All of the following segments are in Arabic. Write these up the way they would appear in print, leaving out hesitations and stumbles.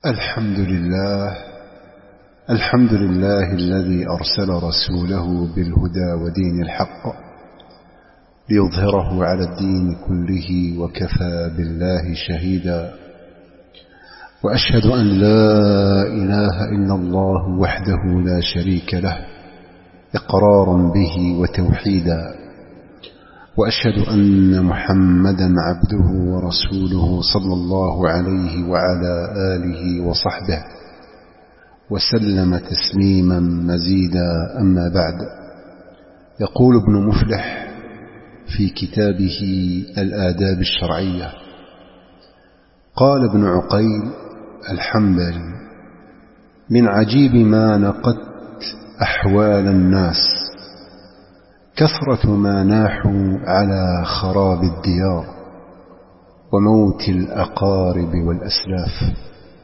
الحمد لله الذي أرسل رسوله بالهدى ودين الحق ليظهره على الدين كله وكفى بالله شهيدا. وأشهد أن لا إله إلا الله وحده لا شريك له إقرارا به وتوحيدا. وأشهد أن محمدا عبده ورسوله صلى الله عليه وعلى آله وصحبه وسلم تسليما مزيدا. أما بعد، يقول ابن مفلح في كتابه الآداب الشرعية: قال ابن عقيل الحنبلي: من عجيب ما نقدت أحوال الناس كثرة ما ناحوا على خراب الديار وموت الأقارب والأسلاف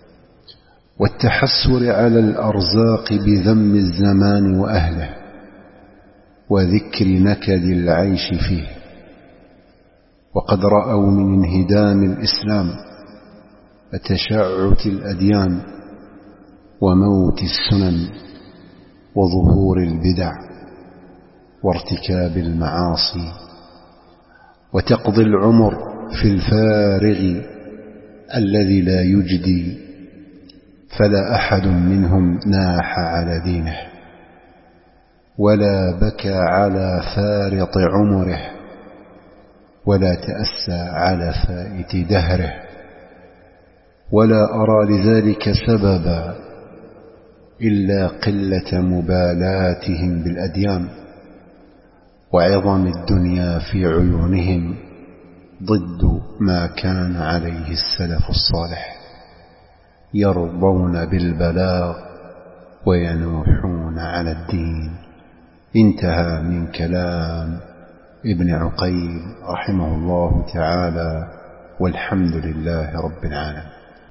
والتحسر على الأرزاق بذم الزمان وأهله وذكر نكد العيش فيه. وقد رأوا من انهدام الإسلام وتشعث الأديان وموت السنن وظهور البدع وارتكاب المعاصي وتقضي العمر في الفارغ الذي لا يجدي، فلا أحد منهم ناح على دينه ولا بكى على فارط عمره ولا تأسى على فائت دهره، ولا أرى لذلك سببا إلا قلة مبالاتهم بالأديان وعظم الدنيا في عيونهم ضد ما كان عليه السلف الصالح، يرضون بالبلاغ وينوحون على الدين. انتهى من كلام ابن عقيل رحمه الله تعالى، والحمد لله رب العالمين.